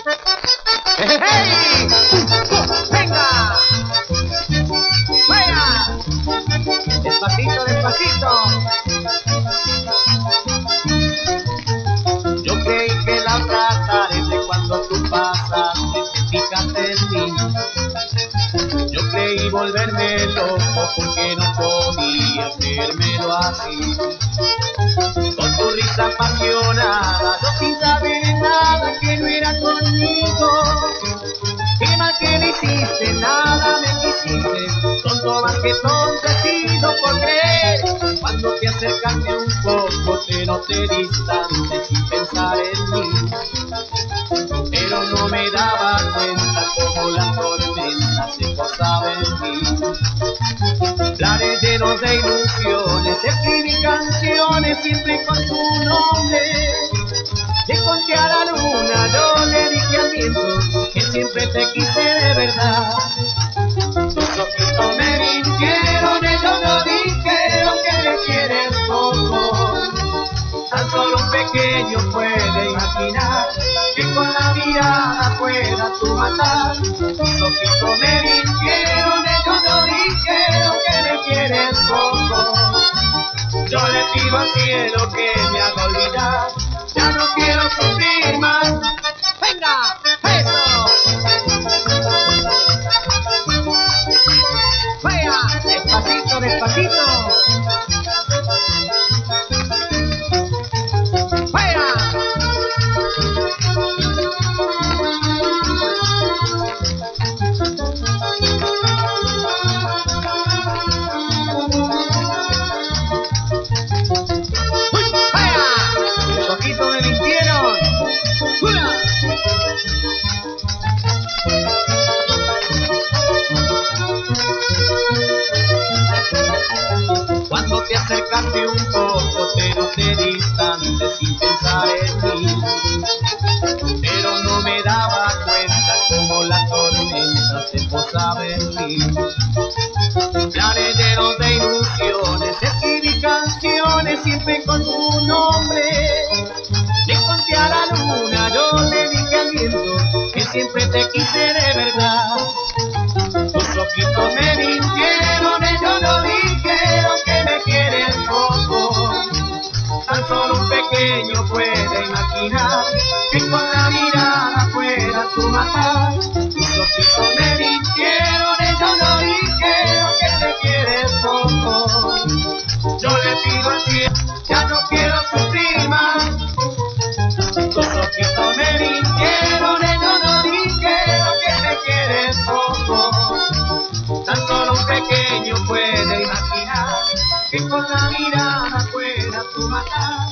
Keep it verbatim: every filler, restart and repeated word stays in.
¡Hey! ¡Venga! ¡Vaya! Despacito, despacito. Yo creí que la otra tarde cuando tú pasaste te fijaste en mí. Yo creí volverme loco porque no podía hacérmelo así. Con tu risa apasionada, yo sin saber nada que no era conmigo. Qué mal que me hiciste, nada me quisiste, tonto más que tonto he sido por creer. Cuando te acercaste un poco te noté distante sin pensar en mí. Pero no me daba cuenta como la tormenta se posaba en mí. Planes llenos de ilusiones, escribí canciones siempre con tu nombre. Le conté a la luna, yo le dije al viento que siempre te quise de verdad. Tus ojitos me mintieron, ellos no dijeron que me quieres poco. Tan solo un pequeño puede imaginar que con la mirada puedas tú matar. Tus ojitos me mintieron, ellos no dijeron que me quieres poco. Yo le pido al cielo que me haga olvidar, ya no quiero sufrir más. ¡Venga! ¡Eso! ¡Vaya! ¡Despacito, despacito! ¡Vaya! ¡Los ojitos me mintieron! ¡Una! Cuando te acercaste un poco te noté distante sin pensar en mí. Pero no me daba cuenta como la tormenta se posaba en mí. Planes llenos de ilusiones, escribí canciones siempre con tu nombre. Le conté a la luna, yo le dije al viento que siempre te quise de verdad. Tus ojitos me mintieron, ellos no dijeron que me quieres poco. Tan solo un pequeño puede imaginar que con la mirada puedas tú matar. Tus ojitos me mintieron, ellos no dijeron que te quieres poco. Yo le pido al cielo, ya no quiero sufrir más. Tus ojitos me mintieron, ellos no dijeron que te quieres poco. Tan solo un pequeño puede imaginar que con la mirada puedas tú matar.